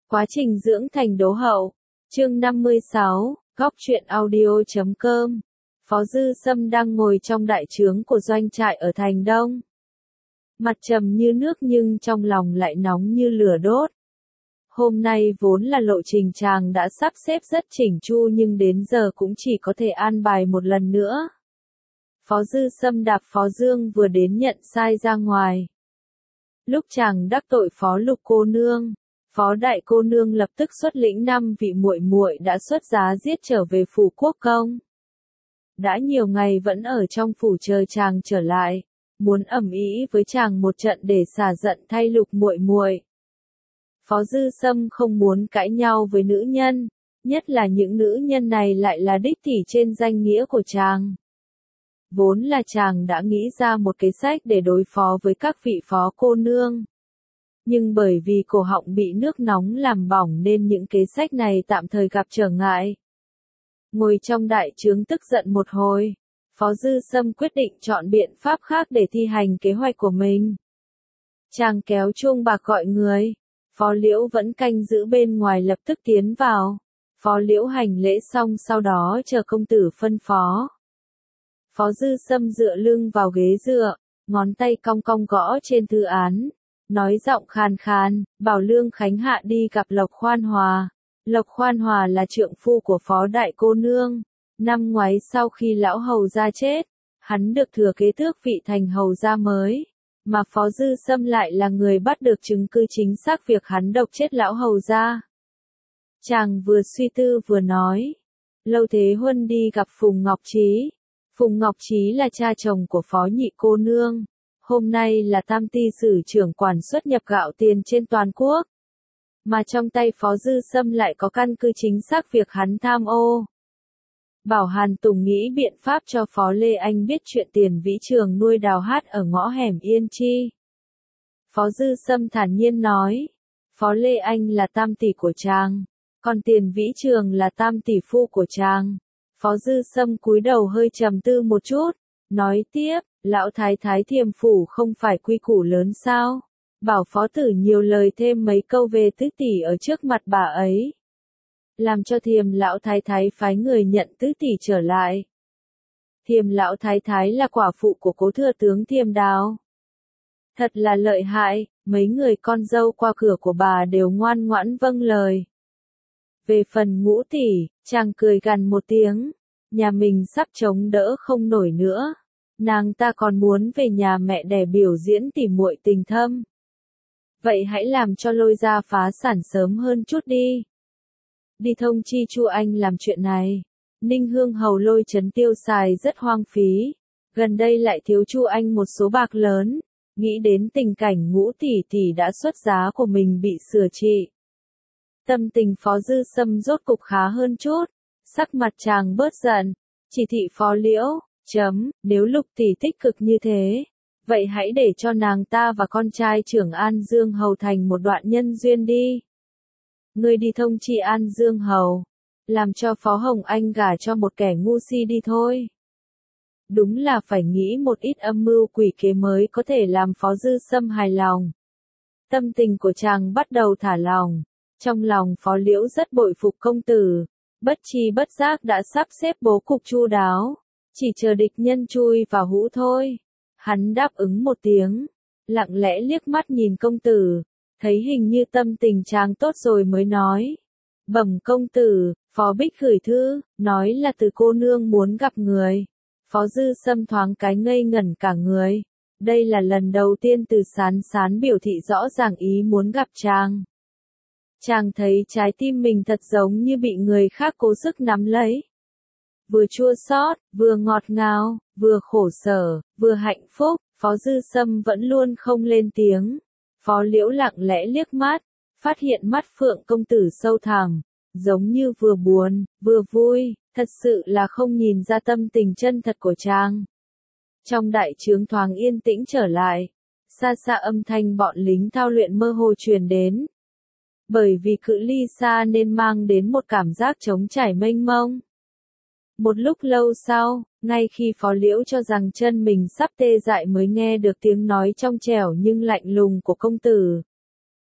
Quá trình dưỡng thành đố hậu. Chương 56, góc truyện audio.com. Phó Dư Sâm đang ngồi trong đại trướng của doanh trại ở thành Đông. Mặt trầm như nước nhưng trong lòng lại nóng như lửa đốt. Hôm nay vốn là lộ trình chàng đã sắp xếp rất chỉnh chu nhưng đến giờ cũng chỉ có thể an bài một lần nữa. Phó Dư Sâm đạp Phó Dương vừa đến nhận sai ra ngoài. Lúc chàng đắc tội Phó Lục cô nương, Phó Đại cô nương lập tức xuất lĩnh 5 vị muội muội đã xuất giá giết trở về phủ quốc công. Đã nhiều ngày vẫn ở trong phủ chờ chàng trở lại, muốn ầm ĩ với chàng một trận để xả giận thay Lục muội muội. Phó Dư Sâm không muốn cãi nhau với nữ nhân, nhất là những nữ nhân này lại là đích tỷ trên danh nghĩa của chàng. Vốn là chàng đã nghĩ ra một cái sách để đối phó với các vị phó cô nương. Nhưng bởi vì cổ họng bị nước nóng làm bỏng nên những kế sách này tạm thời gặp trở ngại. Ngồi trong đại trướng tức giận một hồi, Phó Dư Sâm quyết định chọn biện pháp khác để thi hành kế hoạch của mình. Chàng kéo chuông bạc gọi người, Phó Liễu vẫn canh giữ bên ngoài lập tức tiến vào. Phó Liễu hành lễ xong sau đó chờ công tử phân phó. Phó Dư Sâm dựa lưng vào ghế dựa, ngón tay cong cong gõ trên thư án, nói giọng khàn khàn, bảo Lương Khánh Hạ đi gặp Lộc Khoan Hòa. Lộc Khoan Hòa là trượng phu của Phó Đại cô nương. Năm ngoái sau khi lão hầu gia chết, hắn được thừa kế tước vị thành hầu gia mới, mà Phó Dư Sâm lại là người bắt được chứng cứ chính xác việc hắn độc chết lão hầu gia. Chàng vừa suy tư vừa nói, Lâu Thế Huân đi gặp Phùng Ngọc Trí. Phùng Ngọc Trí là cha chồng của Phó Nhị cô nương, hôm nay là tam ty sử trưởng quản xuất nhập gạo tiền trên toàn quốc. Mà trong tay Phó Dư Sâm lại có căn cứ chính xác việc hắn tham ô. Bảo Hàn Tùng nghĩ biện pháp cho Phó Lê Anh biết chuyện tiền vĩ trường nuôi đào hát ở ngõ hẻm Yên Chi. Phó Dư Sâm thản nhiên nói, Phó Lê Anh là tam tỷ của chàng, còn tiền vĩ trường là tam tỷ phu của chàng. Phó Dư Sâm cúi đầu hơi trầm tư một chút, nói tiếp, lão thái thái Thiềm phủ không phải quy củ lớn sao? Bảo phó tử nhiều lời thêm mấy câu về tứ tỷ ở trước mặt bà ấy. Làm cho Thiềm lão thái thái phái người nhận tứ tỷ trở lại. Thiềm lão thái thái là quả phụ của cố thừa tướng Thiềm Đào. Thật là lợi hại, mấy người con dâu qua cửa của bà đều ngoan ngoãn vâng lời. Về phần Ngũ tỷ, chàng cười gằn một tiếng, nhà mình sắp chống đỡ không nổi nữa, nàng ta còn muốn về nhà mẹ đẻ biểu diễn tỉ muội tình thâm. Vậy hãy làm cho Lôi gia phá sản sớm hơn chút đi. Đi thông chi Chu Anh làm chuyện này. Ninh Hương hầu Lôi trấn tiêu xài rất hoang phí, gần đây lại thiếu Chu Anh một số bạc lớn, nghĩ đến tình cảnh Ngũ tỷ tỷ đã xuất giá của mình bị sửa trị. Tâm tình Phó Dư Sâm rốt cục khá hơn chút, sắc mặt chàng bớt giận, chỉ thị Phó Liễu, nếu Lục tỷ tích cực như thế, vậy hãy để cho nàng ta và con trai trưởng An Dương Hầu thành một đoạn nhân duyên đi. Ngươi đi thông chi An Dương Hầu, làm cho Phó Hồng Anh gả cho một kẻ ngu si đi thôi. Đúng là phải nghĩ một ít âm mưu quỷ kế mới có thể làm Phó Dư Sâm hài lòng. Tâm tình của chàng bắt đầu thả lỏng. Trong lòng Phó Liễu rất bội phục công tử, bất tri bất giác đã sắp xếp bố cục chu đáo, chỉ chờ địch nhân chui vào hũ thôi. Hắn đáp ứng một tiếng, lặng lẽ liếc mắt nhìn công tử, thấy hình như tâm tình chàng tốt rồi mới nói. Bẩm công tử, Phó Bích gửi thư, nói là từ cô nương muốn gặp người. Phó Dư Sâm thoáng cái ngây ngẩn cả người. Đây là lần đầu tiên từ Sán Sán biểu thị rõ ràng ý muốn gặp chàng. Chàng thấy trái tim mình thật giống như bị người khác cố sức nắm lấy. Vừa chua xót, vừa ngọt ngào, vừa khổ sở, vừa hạnh phúc, Phó Dư Sâm vẫn luôn không lên tiếng. Phó Liễu lặng lẽ liếc mắt, phát hiện mắt Phượng công tử sâu thẳm, giống như vừa buồn, vừa vui, thật sự là không nhìn ra tâm tình chân thật của chàng. Trong đại trướng thoáng yên tĩnh trở lại, xa xa âm thanh bọn lính thao luyện mơ hồ truyền đến. Bởi vì cự ly xa nên mang đến một cảm giác trống trải mênh mông. Một lúc lâu sau, ngay khi Phó Liễu cho rằng chân mình sắp tê dại mới nghe được tiếng nói trong trẻo nhưng lạnh lùng của công tử.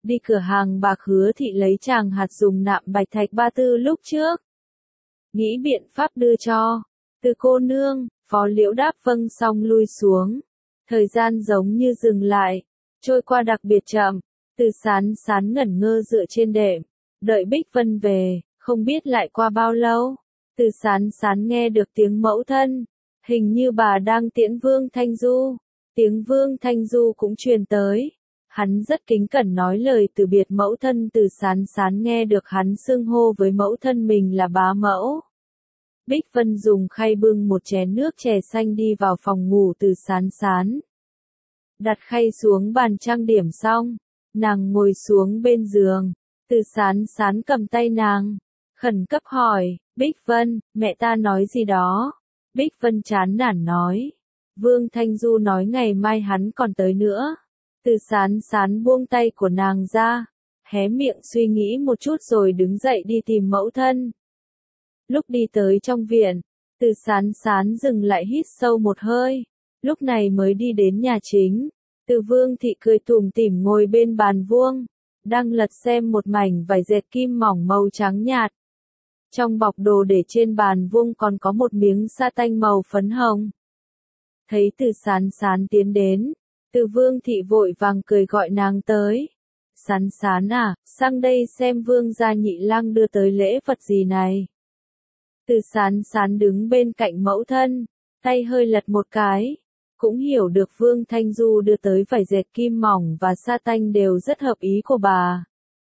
đi cửa hàng bạc Hứa thị lấy chàng hạt dùng nạm bạch thạch ba tư lúc trước. Nghĩ biện pháp đưa cho. Từ cô nương, Phó Liễu đáp vâng xong lui xuống. Thời gian giống như dừng lại, trôi qua đặc biệt chậm. Từ Sán Sán ngẩn ngơ dựa trên đệm, đợi Bích Vân về, không biết lại qua bao lâu. Từ Sán Sán nghe được tiếng mẫu thân, hình như bà đang tiễn Vương Thanh Du. Tiếng Vương Thanh Du cũng truyền tới. Hắn rất kính cẩn nói lời từ biệt mẫu thân. Từ Sán Sán nghe được hắn xưng hô với mẫu thân mình là bá mẫu. Bích Vân dùng khay bưng một chén nước chè xanh đi vào phòng ngủ Từ Sán Sán. Đặt khay xuống bàn trang điểm xong, nàng ngồi xuống bên giường. Từ Sán Sán cầm tay nàng, khẩn cấp hỏi, Bích Vân, mẹ ta nói gì đó? Bích Vân chán nản nói, Vương Thanh Du nói ngày mai hắn còn tới nữa. Từ Sán Sán buông tay của nàng ra, hé miệng suy nghĩ một chút rồi đứng dậy đi tìm mẫu thân. Lúc đi tới trong viện, Từ Sán Sán dừng lại hít sâu một hơi, lúc này mới đi đến nhà chính. Từ Vương thị cười tủm tỉm ngồi bên bàn vuông, đang lật xem một mảnh vải dệt kim mỏng màu trắng nhạt. Trong bọc đồ để trên bàn vuông còn có một miếng sa tanh màu phấn hồng. Thấy Từ Sán Sán tiến đến, Từ Vương thị vội vàng cười gọi nàng tới. Sán Sán à, sang đây xem Vương gia nhị lang đưa tới lễ vật gì này. Từ Sán Sán đứng bên cạnh mẫu thân, tay hơi lật một cái, cũng hiểu được Vương Thanh Du đưa tới vải dệt kim mỏng và sa tanh đều rất hợp ý của bà.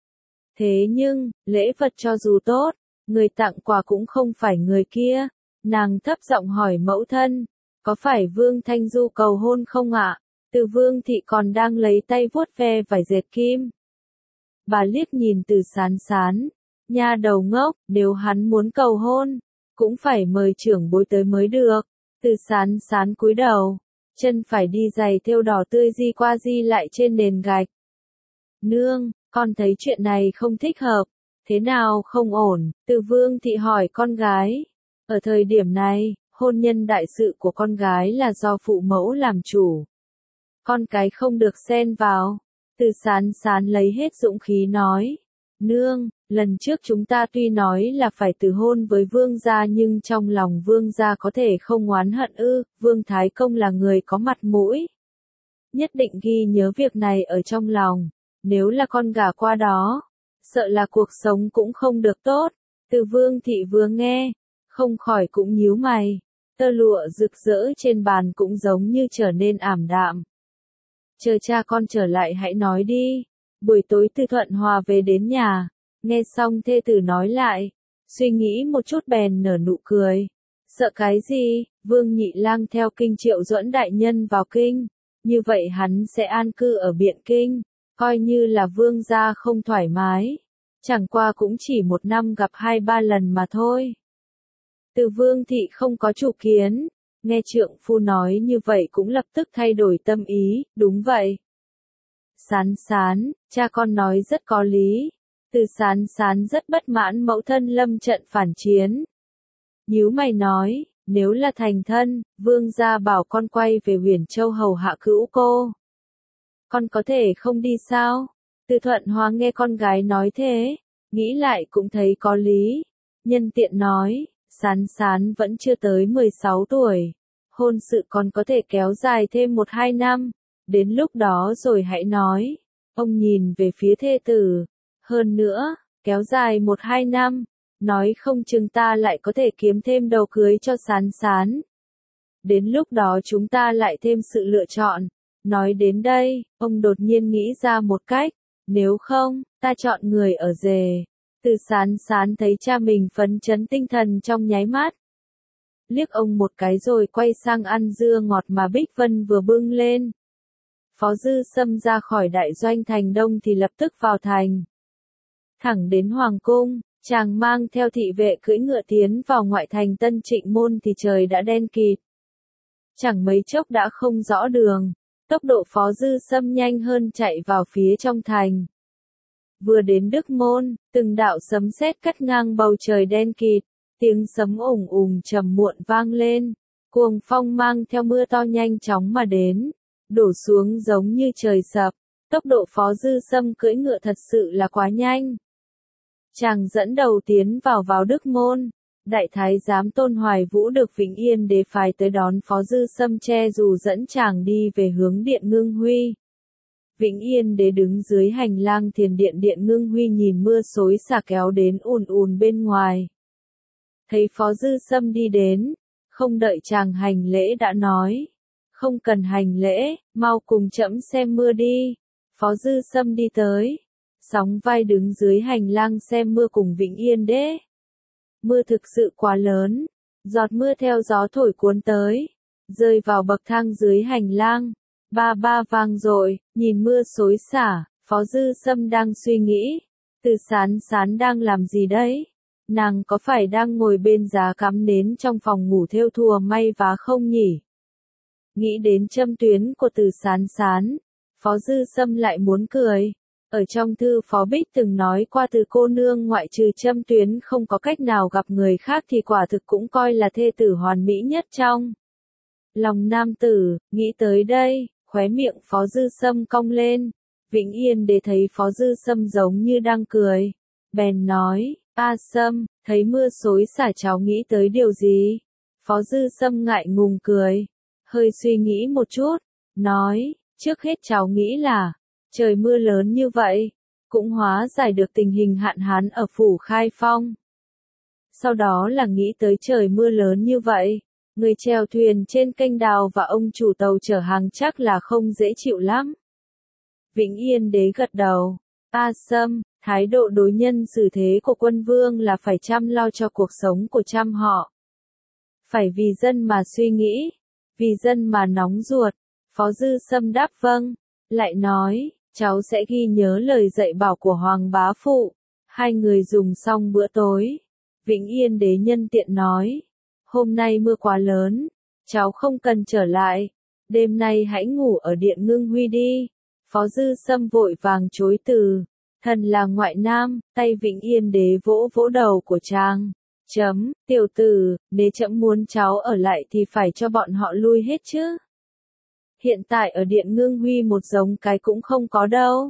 Thế nhưng, lễ vật cho dù tốt, người tặng quà cũng không phải người kia. Nàng thấp giọng hỏi mẫu thân, có phải Vương Thanh Du cầu hôn không ạ? Từ Vương thị còn đang lấy tay vuốt ve vải dệt kim. Bà liếc nhìn Từ Sán Sán, nha đầu ngốc, nếu hắn muốn cầu hôn, cũng phải mời trưởng bối tới mới được. Từ Sán Sán cúi đầu, chân phải đi giày thêu đỏ tươi di qua di lại trên nền gạch. Nương, con thấy chuyện này không thích hợp. Thế nào không ổn? Từ Vương thị hỏi con gái. Ở thời điểm này, hôn nhân đại sự của con gái là do phụ mẫu làm chủ. Con cái không được xen vào. Từ Sán Sán lấy hết dũng khí nói. Nương, lần trước chúng ta tuy nói là phải từ hôn với Vương gia nhưng trong lòng Vương gia có thể không oán hận ư? Vương Thái Công là người có mặt mũi. Nhất định ghi nhớ việc này ở trong lòng. Nếu là con gả qua đó, sợ là cuộc sống cũng không được tốt. Từ Vương thị vừa nghe, không khỏi cũng nhíu mày. Tơ lụa rực rỡ trên bàn cũng giống như trở nên ảm đạm. Chờ cha con trở lại hãy nói đi. Buổi tối Từ Thuận Hòa về đến nhà, nghe xong thê tử nói lại, suy nghĩ một chút bèn nở nụ cười. Sợ cái gì? Vương Nhị Lang theo kinh Triệu Duẫn đại nhân vào kinh, như vậy hắn sẽ an cư ở Biện Kinh, coi như là vương gia không thoải mái. Chẳng qua cũng chỉ một năm gặp 2-3 lần mà thôi. Từ Vương thị không có chủ kiến, nghe trượng phu nói như vậy cũng lập tức thay đổi tâm ý, đúng vậy. Sán Sán, cha con nói rất có lý. Từ Sán Sán rất bất mãn mẫu thân lâm trận phản chiến. Nhíu mày nói, nếu là thành thân, vương gia bảo con quay về Huyền Châu hầu hạ cữu cô. Con có thể không đi sao? Từ Thuận Hòa nghe con gái nói thế, nghĩ lại cũng thấy có lý. Nhân tiện nói, Sán Sán vẫn chưa tới 16 tuổi. Hôn sự còn có thể kéo dài thêm 1-2 năm. Đến lúc đó rồi hãy nói. Ông nhìn về phía thê tử. Hơn nữa, kéo dài 1-2 năm. Nói không chừng ta lại có thể kiếm thêm đầu cưới cho Sán Sán. Đến lúc đó chúng ta lại thêm sự lựa chọn. Nói đến đây, ông đột nhiên nghĩ ra một cách. Nếu không, ta chọn người ở rể. Từ Sán Sán thấy cha mình phấn chấn tinh thần trong nháy mắt. Liếc ông một cái rồi quay sang ăn dưa ngọt mà Bích Vân vừa bưng lên. Phó Dư Sâm ra khỏi đại doanh thành Đông thì lập tức vào thành. Thẳng đến Hoàng Cung, chàng mang theo thị vệ cưỡi ngựa tiến vào ngoại thành Tân Trịnh Môn thì trời đã đen kịt. Chẳng mấy chốc đã không rõ đường, tốc độ Phó Dư Sâm nhanh hơn chạy vào phía trong thành. Vừa đến Đức Môn, từng đạo sấm sét cắt ngang bầu trời đen kịt, tiếng sấm ùng ùng trầm muộn vang lên, cuồng phong mang theo mưa to nhanh chóng mà đến, đổ xuống giống như trời sập. Tốc độ Phó Dư Sâm cưỡi ngựa thật sự là quá nhanh. Chàng dẫn đầu tiến vào Đức Môn. Đại thái giám Tôn Hoài Vũ được Vĩnh Yên đế phái tới đón Phó Dư Sâm che dù dẫn chàng đi về hướng Điện Ngưng Huy. Vĩnh Yên đế đứng dưới hành lang thiền điện Điện Ngưng Huy nhìn mưa xối xả kéo đến ùn ùn bên ngoài. Thấy Phó Dư Sâm đi đến, không đợi chàng hành lễ đã nói. Không cần hành lễ, mau cùng trẫm xem mưa đi. Phó Dư Sâm đi tới. Sóng vai đứng dưới hành lang xem mưa cùng Vĩnh Yên đế. Mưa thực sự quá lớn. Giọt mưa theo gió thổi cuốn tới. Rơi vào bậc thang dưới hành lang. Ba ba vang dội, nhìn mưa xối xả. Phó Dư Sâm đang suy nghĩ. Từ Sán Sán đang làm gì đấy? Nàng có phải đang ngồi bên giá cắm nến trong phòng ngủ thêu thùa may vá không nhỉ? Nghĩ đến châm tuyến của Từ Sán Sán, Phó Dư Sâm lại muốn cười. Ở trong thư Phó Bích từng nói qua Từ cô nương ngoại trừ châm tuyến không có cách nào gặp người khác thì quả thực cũng coi là thê tử hoàn mỹ nhất trong lòng nam tử. Nghĩ tới đây, khóe miệng Phó Dư Sâm cong lên. Vĩnh Yên để thấy Phó Dư Sâm giống như đang cười. Bèn nói, A Sâm, thấy mưa xối xả cháu nghĩ tới điều gì? Phó Dư Sâm ngại ngùng cười. Hơi suy nghĩ một chút. Nói, trước hết cháu nghĩ là, trời mưa lớn như vậy, cũng hóa giải được tình hình hạn hán ở phủ Khai Phong. Sau đó là nghĩ tới trời mưa lớn như vậy, người chèo thuyền trên kênh đào và ông chủ tàu chở hàng chắc là không dễ chịu lắm. Vĩnh Yên đế gật đầu. A Sâm, thái độ đối nhân xử thế của quân vương là phải chăm lo cho cuộc sống của trăm họ. Phải vì dân mà suy nghĩ, vì dân mà nóng ruột. Phó Dư Sâm đáp vâng, lại nói, cháu sẽ ghi nhớ lời dạy bảo của Hoàng bá phụ. Hai người dùng xong bữa tối. Vĩnh Yên đế nhân tiện nói, hôm nay mưa quá lớn, cháu không cần trở lại, đêm nay hãy ngủ ở Điện Ngưng Huy đi. Phó Dư Sâm vội vàng chối từ, thần là ngoại nam. Tay Vĩnh Yên đế vỗ vỗ đầu của chàng. Tiểu tử, nếu trẫm muốn cháu ở lại thì phải cho bọn họ lui hết chứ. Hiện tại ở Điện Ngưng Huy một giống cái cũng không có đâu.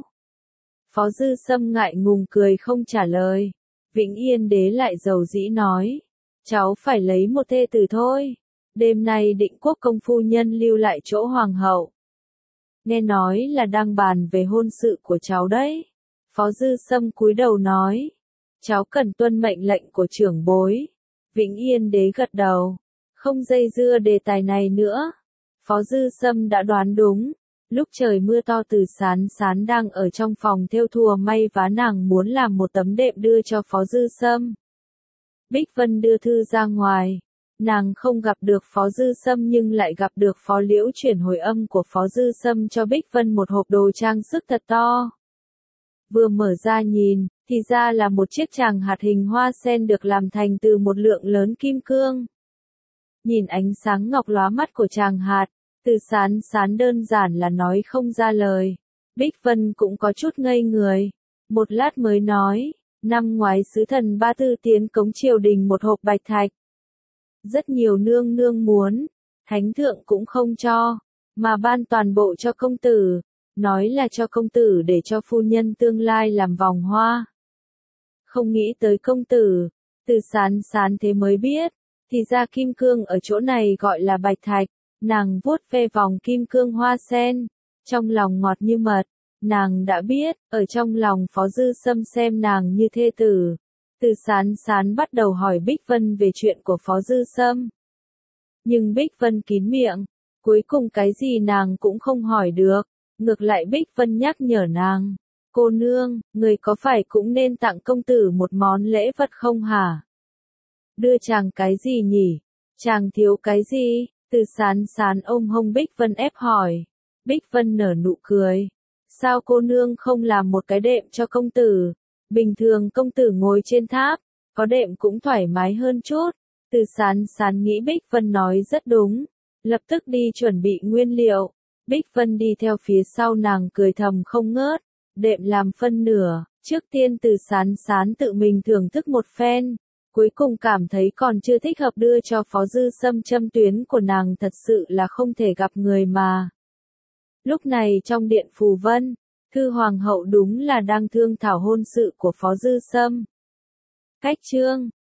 Phó Dư Sâm ngại ngùng cười không trả lời. Vĩnh Yên đế lại dầu dĩ nói, cháu phải lấy một thê tử thôi. Đêm nay Định Quốc công phu nhân lưu lại chỗ hoàng hậu. Nghe nói là đang bàn về hôn sự của cháu đấy. Phó Dư Sâm cúi đầu nói, cháu cần tuân mệnh lệnh của trưởng bối. Vĩnh Yên đế gật đầu, không dây dưa đề tài này nữa. Phó Dư Sâm đã đoán đúng. Lúc trời mưa to Từ Sán Sán đang ở trong phòng thêu thùa may vá, nàng muốn làm một tấm đệm đưa cho Phó Dư Sâm. Bích Vân đưa thư ra ngoài. Nàng không gặp được Phó Dư Sâm nhưng lại gặp được Phó Liễu chuyển hồi âm của Phó Dư Sâm cho Bích Vân một hộp đồ trang sức thật to. Vừa mở ra nhìn, thì ra là một chiếc tràng hạt hình hoa sen được làm thành từ một lượng lớn kim cương. Nhìn ánh sáng ngọc lóa mắt của tràng hạt, Từ Sán Sán đơn giản là nói không ra lời. Bích Vân cũng có chút ngây người. Một lát mới nói, năm ngoái sứ thần Ba Tư tiến cống triều đình một hộp bạch thạch. Rất nhiều nương nương muốn, thánh thượng cũng không cho, mà ban toàn bộ cho công tử. Nói là cho công tử để cho phu nhân tương lai làm vòng hoa. Không nghĩ tới công tử. Từ Sán Sán thế mới biết, thì ra kim cương ở chỗ này gọi là bạch thạch. Nàng vuốt ve vòng kim cương hoa sen, trong lòng ngọt như mật. Nàng đã biết, ở trong lòng Phó Dư Sâm xem nàng như thê tử. Từ Sán Sán bắt đầu hỏi Bích Vân về chuyện của Phó Dư Sâm. Nhưng Bích Vân kín miệng, cuối cùng cái gì nàng cũng không hỏi được. Ngược lại Bích Vân nhắc nhở nàng, cô nương, người có phải cũng nên tặng công tử một món lễ vật không hả? Đưa chàng cái gì nhỉ? Chàng thiếu cái gì? Từ Sán Sán ôm hông Bích Vân ép hỏi. Bích Vân nở nụ cười. Sao cô nương không làm một cái đệm cho công tử? Bình thường công tử ngồi trên tháp, có đệm cũng thoải mái hơn chút. Từ Sán Sán nghĩ Bích Vân nói rất đúng. Lập tức đi chuẩn bị nguyên liệu. Bích Vân đi theo phía sau nàng cười thầm không ngớt. Đệm làm phân nửa. Trước tiên Từ Sán Sán tự mình thưởng thức một phen. Cuối cùng cảm thấy còn chưa thích hợp đưa cho Phó Dư Sâm châm tuyến của nàng, thật sự là không thể gặp người mà. Lúc này trong điện Phù Vân, Thư hoàng hậu đúng là đang thương thảo hôn sự của Phó Dư Sâm. Cách chương